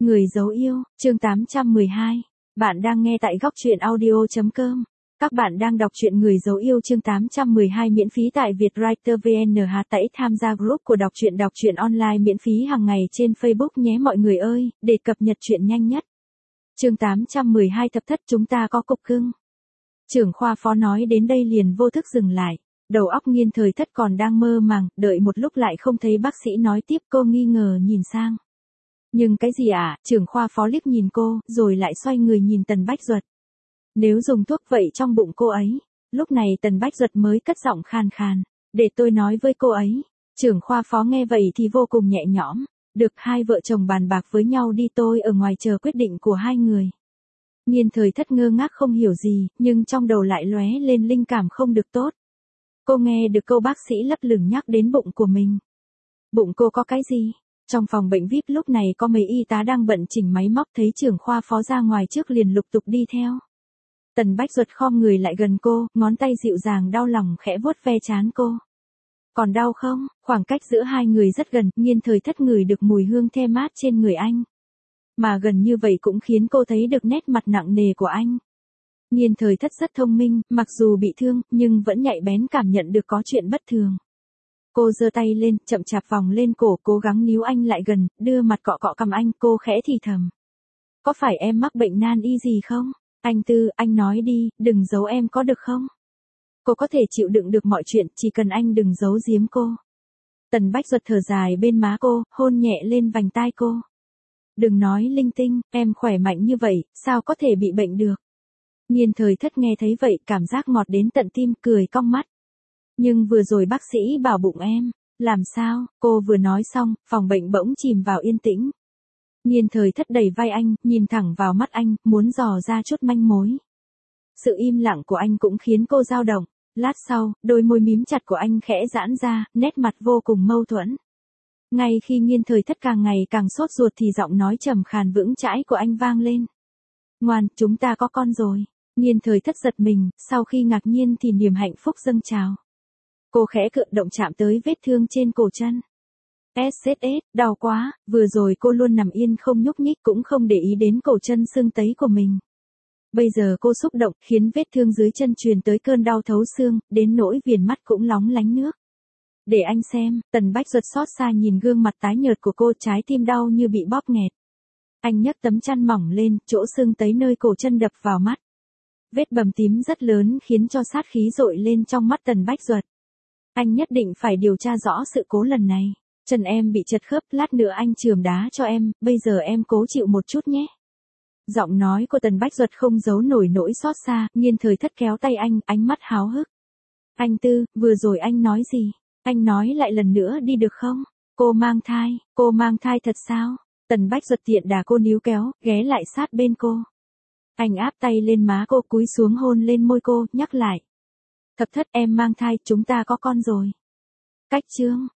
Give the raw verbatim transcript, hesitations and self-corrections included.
Người dấu yêu, chương tám trăm mười hai. Bạn đang nghe tại góc truyện audio chấm com. Các bạn đang đọc truyện Người dấu yêu chương tám trăm mười hai miễn phí tại Vietwriter vê en. Hãy tham gia group của đọc truyện đọc truyện online miễn phí hàng ngày trên Facebook nhé mọi người ơi, để cập nhật truyện nhanh nhất. Chương tám trăm mười hai thập thất chúng ta có cục cưng. Trưởng khoa phó nói đến đây liền vô thức dừng lại. Đầu óc Nghiên Thời Thất còn đang mơ màng, đợi một lúc lại không thấy bác sĩ nói tiếp, cô nghi ngờ nhìn sang. Nhưng cái gì ạ? À? Trưởng khoa phó liếc nhìn cô, rồi lại xoay người nhìn Tần Bách Duật. Nếu dùng thuốc vậy trong bụng cô ấy. Lúc này Tần Bách Duật mới cất giọng khàn khàn. Để tôi nói với cô ấy. Trưởng khoa phó nghe vậy thì vô cùng nhẹ nhõm. Được, hai vợ chồng bàn bạc với nhau đi, tôi ở ngoài chờ quyết định của hai người. Nghiên Thời Thất ngơ ngác không hiểu gì, nhưng trong đầu lại lóe lên linh cảm không được tốt. Cô nghe được câu bác sĩ lấp lửng nhắc đến bụng của mình. Bụng cô có cái gì? Trong phòng bệnh vi ai pi lúc này có mấy y tá đang bận chỉnh máy móc, thấy trưởng khoa phó ra ngoài trước liền lục tục đi theo. Tần Bách Duật khom người lại gần cô, ngón tay dịu dàng đau lòng khẽ vuốt ve trán cô. Còn đau không? Khoảng cách giữa hai người rất gần, Nghiên Thời Thất ngửi được mùi hương the mát trên người anh. Mà gần như vậy cũng khiến cô thấy được nét mặt nặng nề của anh. Nghiên Thời Thất rất thông minh, mặc dù bị thương, nhưng vẫn nhạy bén cảm nhận được có chuyện bất thường. Cô giơ tay lên, chậm chạp vòng lên cổ, cố gắng níu anh lại gần, đưa mặt cọ cọ cằm anh, cô khẽ thì thầm. Có phải em mắc bệnh nan y gì không? Anh Tư, anh nói đi, đừng giấu em có được không? Cô có thể chịu đựng được mọi chuyện, chỉ cần anh đừng giấu giếm cô. Tần Bách Duật thở dài bên má cô, hôn nhẹ lên vành tai cô. Đừng nói linh tinh, em khỏe mạnh như vậy, sao có thể bị bệnh được? Nghiên Thời Thất nghe thấy vậy, cảm giác ngọt đến tận tim, cười cong mắt. Nhưng vừa rồi bác sĩ bảo bụng em, làm sao? Cô vừa nói xong, phòng bệnh bỗng chìm vào yên tĩnh. Nghiên Thời Thất đẩy vai anh, nhìn thẳng vào mắt anh, muốn dò ra chút manh mối. Sự im lặng của anh cũng khiến cô dao động. Lát sau, đôi môi mím chặt của anh khẽ giãn ra, nét mặt vô cùng mâu thuẫn. Ngay khi Nghiên Thời Thất càng ngày càng sốt ruột thì giọng nói trầm khàn vững chãi của anh vang lên. Ngoan, chúng ta có con rồi. Nghiên Thời Thất giật mình, sau khi ngạc nhiên thì niềm hạnh phúc dâng trào. Cô khẽ cự động chạm tới vết thương trên cổ chân. ét ét ét, đau quá, vừa rồi cô luôn nằm yên không nhúc nhích cũng không để ý đến cổ chân sưng tấy của mình. Bây giờ cô xúc động, khiến vết thương dưới chân truyền tới cơn đau thấu xương, đến nỗi viền mắt cũng lóng lánh nước. Để anh xem, Tần Bách Duật xót xa nhìn gương mặt tái nhợt của cô, trái tim đau như bị bóp nghẹt. Anh nhấc tấm chăn mỏng lên, chỗ sưng tấy nơi cổ chân đập vào mắt. Vết bầm tím rất lớn khiến cho sát khí dội lên trong mắt Tần Bách Duật. Anh nhất định phải điều tra rõ sự cố lần này. Chân em bị chật khớp, lát nữa anh chườm đá cho em, bây giờ em cố chịu một chút nhé. Giọng nói của Tần Bách Duật không giấu nổi nỗi xót xa, Nghiên Thời Thất kéo tay anh, ánh mắt háo hức. Anh Tư, vừa rồi anh nói gì? Anh nói lại lần nữa đi được không? Cô mang thai, cô mang thai thật sao? Tần Bách Duật tiện đà cô níu kéo, ghé lại sát bên cô. Anh áp tay lên má cô, cúi xuống hôn lên môi cô, nhắc lại. Thập thất, em mang thai, chúng ta có con rồi. Cách chương,